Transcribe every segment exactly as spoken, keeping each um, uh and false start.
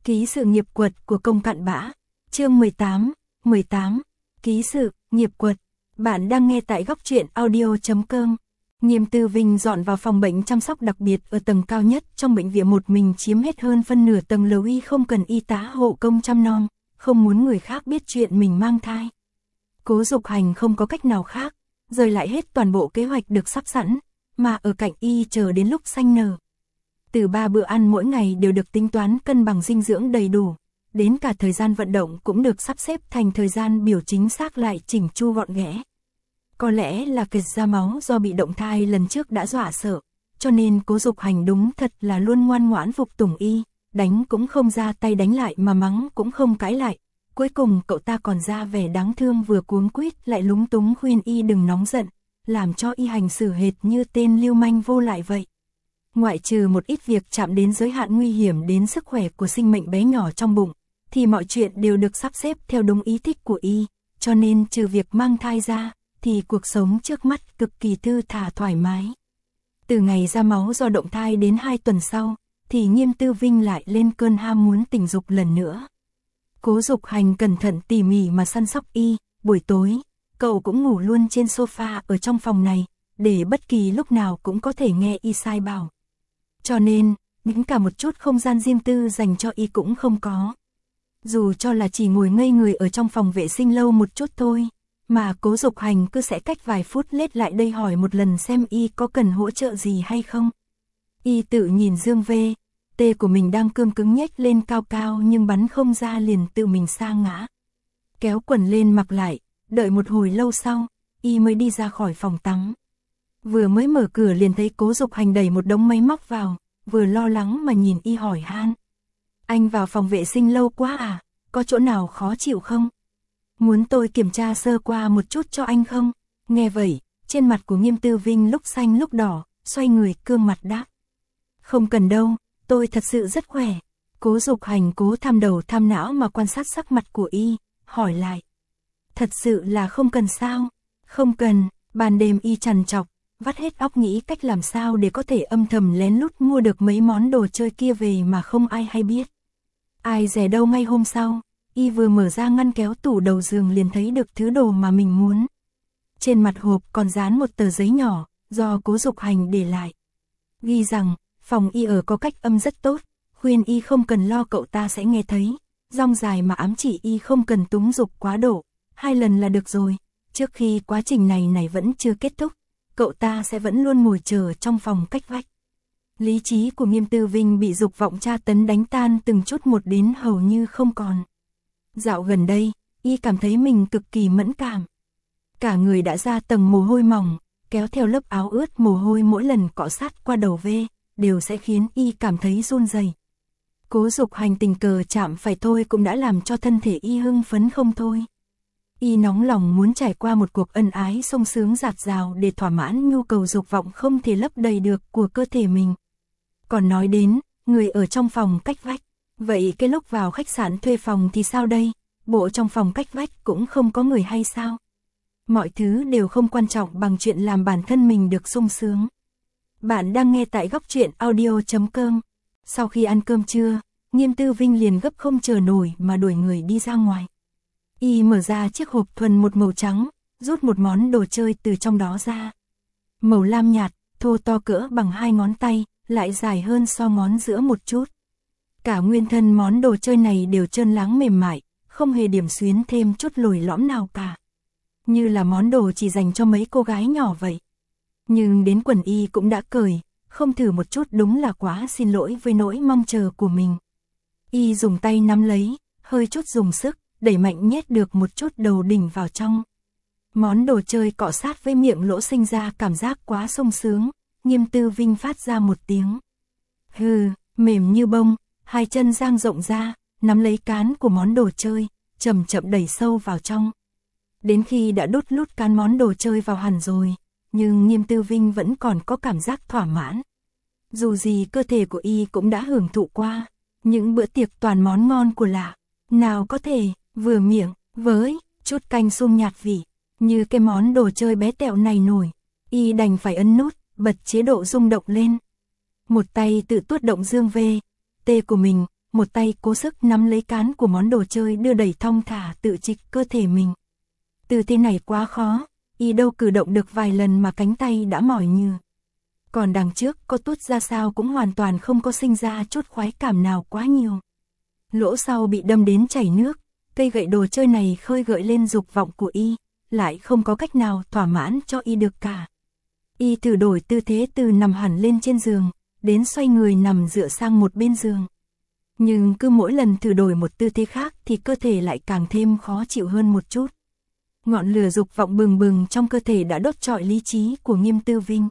Ký sự nghiệp quật của công cặn bã. Chương mười tám, mười tám. Ký sự, nghiệp quật. Bạn đang nghe tại góc truyện audio chấm com. Nghiêm Tư Vinh dọn vào phòng bệnh chăm sóc đặc biệt ở tầng cao nhất trong bệnh viện, một mình chiếm hết hơn phân nửa tầng lầu. Y không cần y tá hộ công chăm nom, không muốn người khác biết chuyện mình mang thai. Cố Dục Hành không có cách nào khác, rời lại hết toàn bộ kế hoạch được sắp sẵn, mà ở cạnh y chờ đến lúc sanh nở. Từ ba bữa ăn mỗi ngày đều được tính toán cân bằng dinh dưỡng đầy đủ, đến cả thời gian vận động cũng được sắp xếp thành thời gian biểu chính xác lại chỉnh chu gọn ghẽ. Có lẽ là kệt ra máu do bị động thai lần trước đã dọa sợ, cho nên Cố Dục Hành đúng thật là luôn ngoan ngoãn phục tùng y, đánh cũng không ra tay đánh lại mà mắng cũng không cãi lại. Cuối cùng cậu ta còn ra vẻ đáng thương, vừa cuống quýt lại lúng túng khuyên y đừng nóng giận, làm cho y hành xử hệt như tên lưu manh vô lại vậy. Ngoại trừ một ít việc chạm đến giới hạn nguy hiểm đến sức khỏe của sinh mệnh bé nhỏ trong bụng, thì mọi chuyện đều được sắp xếp theo đúng ý thích của y, cho nên trừ việc mang thai ra, thì cuộc sống trước mắt cực kỳ thư thả thoải mái. Từ ngày ra máu do động thai đến hai tuần sau, thì Nghiêm Tư Vinh lại lên cơn ham muốn tình dục lần nữa. Cố Dục Hành cẩn thận tỉ mỉ mà săn sóc y, buổi tối, cậu cũng ngủ luôn trên sofa ở trong phòng này, để bất kỳ lúc nào cũng có thể nghe y sai bảo. Cho nên, đến cả một chút không gian riêng tư dành cho y cũng không có. Dù cho là chỉ ngồi ngây người ở trong phòng vệ sinh lâu một chút thôi, mà Cố Dục Hành cứ sẽ cách vài phút lết lại đây hỏi một lần xem y có cần hỗ trợ gì hay không. Y tự nhìn dương vê, tê của mình đang cương cứng nhếch lên cao cao nhưng bắn không ra, liền tự mình sa ngã. Kéo quần lên mặc lại, đợi một hồi lâu sau, y mới đi ra khỏi phòng tắm. Vừa mới mở cửa liền thấy Cố Dục Hành đẩy một đống máy móc vào, vừa lo lắng mà nhìn y hỏi han. Anh vào phòng vệ sinh lâu quá à, có chỗ nào khó chịu không? Muốn tôi kiểm tra sơ qua một chút cho anh không? Nghe vậy, trên mặt của Nghiêm Tư Vinh lúc xanh lúc đỏ, xoay người cương mặt đáp. Không cần đâu, tôi thật sự rất khỏe. Cố Dục Hành cố tham đầu tham não mà quan sát sắc mặt của y, hỏi lại. Thật sự là không cần sao? Không cần. Ban đêm y trằn trọc, vắt hết óc nghĩ cách làm sao để có thể âm thầm lén lút mua được mấy món đồ chơi kia về mà không ai hay biết. Ai dè đâu ngay hôm sau, y vừa mở ra ngăn kéo tủ đầu giường liền thấy được thứ đồ mà mình muốn. Trên mặt hộp còn dán một tờ giấy nhỏ, do Cố Dục Hành để lại. Ghi rằng, phòng y ở có cách âm rất tốt, khuyên y không cần lo cậu ta sẽ nghe thấy. Dòng dài mà ám chỉ y không cần túng dục quá độ, hai lần là được rồi. Trước khi quá trình này này vẫn chưa kết thúc, cậu ta sẽ vẫn luôn ngồi chờ trong phòng cách vách. Lý trí của Nghiêm Tư Vinh bị dục vọng tra tấn đánh tan từng chút một đến hầu như không còn. Dạo gần đây, y cảm thấy mình cực kỳ mẫn cảm. Cả người đã ra tầng mồ hôi mỏng, kéo theo lớp áo ướt mồ hôi mỗi lần cọ sát qua đầu vê, đều sẽ khiến y cảm thấy run rẩy. Cố Dục Hành tình cờ chạm phải thôi cũng đã làm cho thân thể y hưng phấn không thôi. Y nóng lòng muốn trải qua một cuộc ân ái sung sướng dạt dào để thỏa mãn nhu cầu dục vọng không thể lấp đầy được của cơ thể mình. Còn nói đến, người ở trong phòng cách vách, vậy cái lúc vào khách sạn thuê phòng thì sao đây? Bộ trong phòng cách vách cũng không có người hay sao? Mọi thứ đều không quan trọng bằng chuyện làm bản thân mình được sung sướng. Bạn đang nghe tại góc truyện audio chấm com. Sau khi ăn cơm trưa, Nghiêm Tư Vinh liền gấp không chờ nổi mà đuổi người đi ra ngoài. Y mở ra chiếc hộp thuần một màu trắng, rút một món đồ chơi từ trong đó ra. Màu lam nhạt, thô to cỡ bằng hai ngón tay, lại dài hơn so ngón giữa một chút. Cả nguyên thân món đồ chơi này đều trơn láng mềm mại, không hề điểm xuyến thêm chút lồi lõm nào cả. Như là món đồ chỉ dành cho mấy cô gái nhỏ vậy. Nhưng đến quần y cũng đã cởi, không thử một chút đúng là quá xin lỗi với nỗi mong chờ của mình. Y dùng tay nắm lấy, hơi chút dùng sức, đẩy mạnh nhét được một chút đầu đỉnh vào trong. Món đồ chơi cọ sát với miệng lỗ sinh ra cảm giác quá sung sướng, Nghiêm Tư Vinh phát ra một tiếng. Hừ, mềm như bông, hai chân dang rộng ra, nắm lấy cán của món đồ chơi, chậm chậm đẩy sâu vào trong. Đến khi đã đút lút cán món đồ chơi vào hẳn rồi, nhưng Nghiêm Tư Vinh vẫn còn có cảm giác thỏa mãn. Dù gì cơ thể của y cũng đã hưởng thụ qua những bữa tiệc toàn món ngon của lạ, nào có thể vừa miệng với chút canh sung nhạt vị như cái món đồ chơi bé tẹo này nổi. Y đành phải ấn nút bật chế độ rung động lên. Một tay tự tuốt động dương vê, tê của mình, một tay cố sức nắm lấy cán của món đồ chơi đưa đẩy thong thả tự trịch cơ thể mình. Tư thế này quá khó, y đâu cử động được vài lần mà cánh tay đã mỏi nhừ. Còn đằng trước có tuốt ra sao cũng hoàn toàn không có sinh ra chút khoái cảm nào quá nhiều. Lỗ sau bị đâm đến chảy nước, cây gậy đồ chơi này khơi gợi lên dục vọng của y, lại không có cách nào thỏa mãn cho y được cả. Y thử đổi tư thế từ nằm hẳn lên trên giường, đến xoay người nằm dựa sang một bên giường. Nhưng cứ mỗi lần thử đổi một tư thế khác thì cơ thể lại càng thêm khó chịu hơn một chút. Ngọn lửa dục vọng bừng bừng trong cơ thể đã đốt trọi lý trí của Nghiêm Tư Vinh.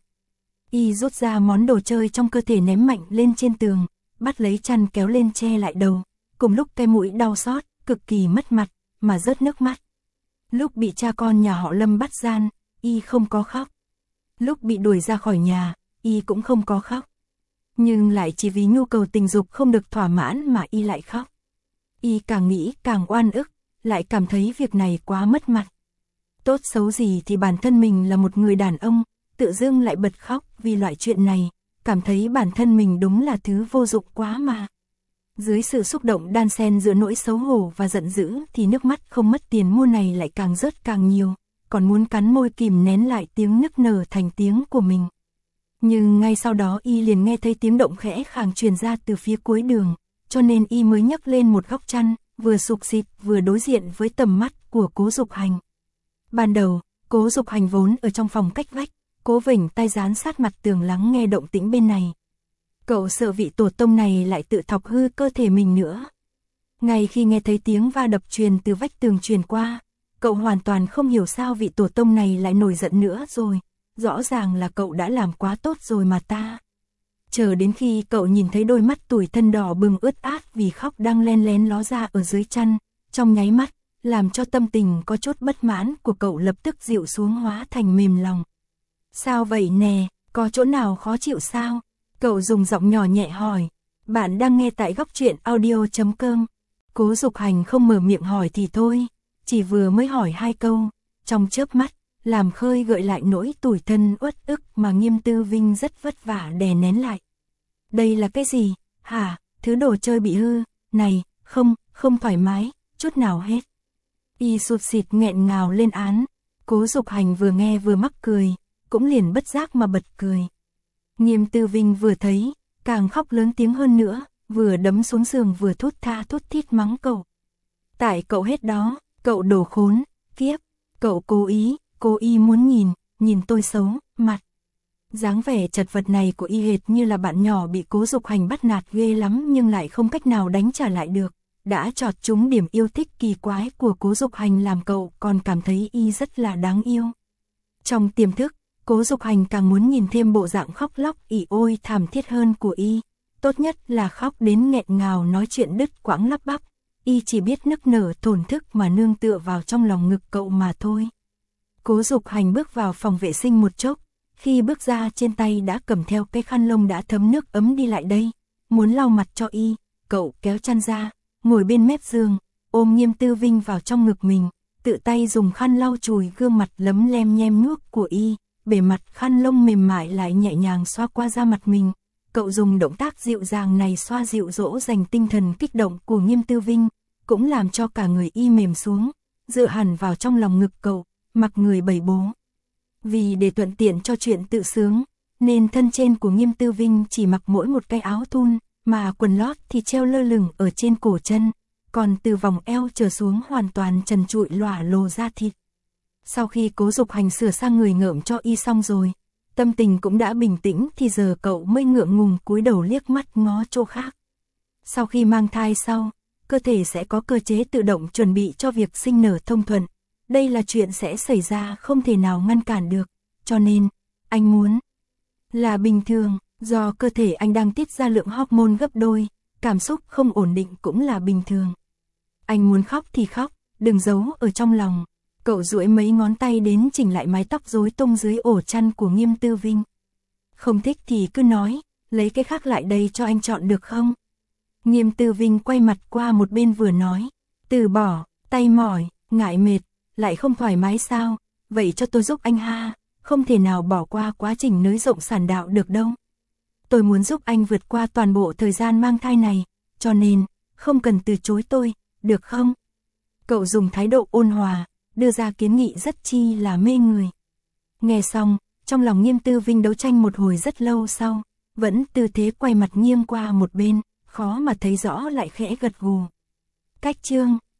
Y rút ra món đồ chơi trong cơ thể ném mạnh lên trên tường, bắt lấy chăn kéo lên che lại đầu, cùng lúc cái mũi đau xót, cực kỳ mất mặt, mà rớt nước mắt. Lúc bị cha con nhà họ Lâm bắt gian, y không có khóc. Lúc bị đuổi ra khỏi nhà, y cũng không có khóc. Nhưng lại chỉ vì nhu cầu tình dục không được thỏa mãn mà y lại khóc. Y càng nghĩ càng oan ức, lại cảm thấy việc này quá mất mặt. Tốt xấu gì thì bản thân mình là một người đàn ông, tự dưng lại bật khóc vì loại chuyện này, cảm thấy bản thân mình đúng là thứ vô dụng quá mà. Dưới sự xúc động đan xen giữa nỗi xấu hổ và giận dữ thì nước mắt không mất tiền mua này lại càng rớt càng nhiều, còn muốn cắn môi kìm nén lại tiếng nức nở thành tiếng của mình. Nhưng ngay sau đó y liền nghe thấy tiếng động khẽ khàng truyền ra từ phía cuối đường, cho nên y mới nhấc lên một góc chăn, vừa sụp xịt vừa đối diện với tầm mắt của Cố Dục Hành. Ban đầu, Cố Dục Hành vốn ở trong phòng cách vách, cố vểnh tai dán sát mặt tường lắng nghe động tĩnh bên này. Cậu sợ vị tổ tông này lại tự thọc hư cơ thể mình nữa. Ngay khi nghe thấy tiếng va đập truyền từ vách tường truyền qua, cậu hoàn toàn không hiểu sao vị tổ tông này lại nổi giận nữa rồi. Rõ ràng là cậu đã làm quá tốt rồi mà ta. Chờ đến khi cậu nhìn thấy đôi mắt tủi thân đỏ bừng ướt át vì khóc đang len lén ló ra ở dưới chăn, trong nháy mắt, làm cho tâm tình có chút bất mãn của cậu lập tức dịu xuống hóa thành mềm lòng. Sao vậy nè, có chỗ nào khó chịu sao? Cậu dùng giọng nhỏ nhẹ hỏi. Bạn đang nghe tại góc truyện audio chấm com. Cố Dục Hành không mở miệng hỏi thì thôi, chỉ vừa mới hỏi hai câu, trong chớp mắt, làm khơi gợi lại nỗi tủi thân uất ức mà Nghiêm Tư Vinh rất vất vả đè nén lại. Đây là cái gì, hả, thứ đồ chơi bị hư, này, không, không thoải mái, chút nào hết. Y sụt xịt nghẹn ngào lên án, Cố Dục Hành vừa nghe vừa mắc cười, cũng liền bất giác mà bật cười. Nghiêm Tư Vinh vừa thấy, càng khóc lớn tiếng hơn nữa, vừa đấm xuống giường vừa thút tha thút thít mắng cậu. Tại cậu hết đó, cậu đồ khốn, kiếp, cậu cố ý, cố ý muốn nhìn, nhìn tôi xấu, mặt. Dáng vẻ chật vật này của y hệt như là bạn nhỏ bị Cố Dục Hành bắt nạt ghê lắm nhưng lại không cách nào đánh trả lại được. Đã chọt trúng điểm yêu thích kỳ quái của Cố Dục Hành làm cậu còn cảm thấy y rất là đáng yêu. Trong tiềm thức, Cố Dục Hành càng muốn nhìn thêm bộ dạng khóc lóc ỉ ôi thảm thiết hơn của y. Tốt nhất là khóc đến nghẹn ngào nói chuyện đứt quãng lắp bắp. Y chỉ biết nức nở thổn thức mà nương tựa vào trong lòng ngực cậu mà thôi. Cố Dục Hành bước vào phòng vệ sinh một chốc. Khi bước ra trên tay đã cầm theo cái khăn lông đã thấm nước ấm đi lại đây. Muốn lau mặt cho y, cậu kéo chăn ra, ngồi bên mép giường, ôm Nghiêm Tư Vinh vào trong ngực mình. Tự tay dùng khăn lau chùi gương mặt lấm lem nhem nhuốc của y. Bề mặt khăn lông mềm mại lại nhẹ nhàng xoa qua da mặt mình. Cậu dùng động tác dịu dàng này xoa dịu dỗ dành tinh thần kích động của Nghiêm Tư Vinh, cũng làm cho cả người y mềm xuống, dựa hẳn vào trong lòng ngực cậu, mặc người bầy bố. Vì để thuận tiện cho chuyện tự sướng, nên thân trên của Nghiêm Tư Vinh chỉ mặc mỗi một cái áo thun, mà quần lót thì treo lơ lửng ở trên cổ chân, còn từ vòng eo trở xuống hoàn toàn trần trụi lỏa lồ da thịt. Sau khi Cố Dục Hành sửa sang người ngợm cho y xong rồi, tâm tình cũng đã bình tĩnh thì giờ cậu mới ngượng ngùng cúi đầu liếc mắt ngó chỗ khác. Sau khi mang thai sau, cơ thể sẽ có cơ chế tự động chuẩn bị cho việc sinh nở thông thuận. Đây là chuyện sẽ xảy ra không thể nào ngăn cản được, cho nên, anh muốn là bình thường, do cơ thể anh đang tiết ra lượng hormone gấp đôi, cảm xúc không ổn định cũng là bình thường. Anh muốn khóc thì khóc, đừng giấu ở trong lòng. Cậu duỗi mấy ngón tay đến chỉnh lại mái tóc rối tung dưới ổ chăn của Nghiêm Tư Vinh. Không thích thì cứ nói, lấy cái khác lại đây cho anh chọn được không? Nghiêm Tư Vinh quay mặt qua một bên vừa nói, từ bỏ, tay mỏi, ngại mệt, lại không thoải mái sao, vậy cho tôi giúp anh ha, không thể nào bỏ qua quá trình nới rộng sản đạo được đâu. Tôi muốn giúp anh vượt qua toàn bộ thời gian mang thai này, cho nên, không cần từ chối tôi, được không? Cậu dùng thái độ ôn hòa, đưa ra kiến nghị rất chi là mê người. Nghe xong, trong lòng Nghiêm Tư Vinh đấu tranh một hồi rất lâu sau, vẫn tư thế quay mặt nghiêng qua một bên, khó mà thấy rõ lại khẽ gật gù. Cách chương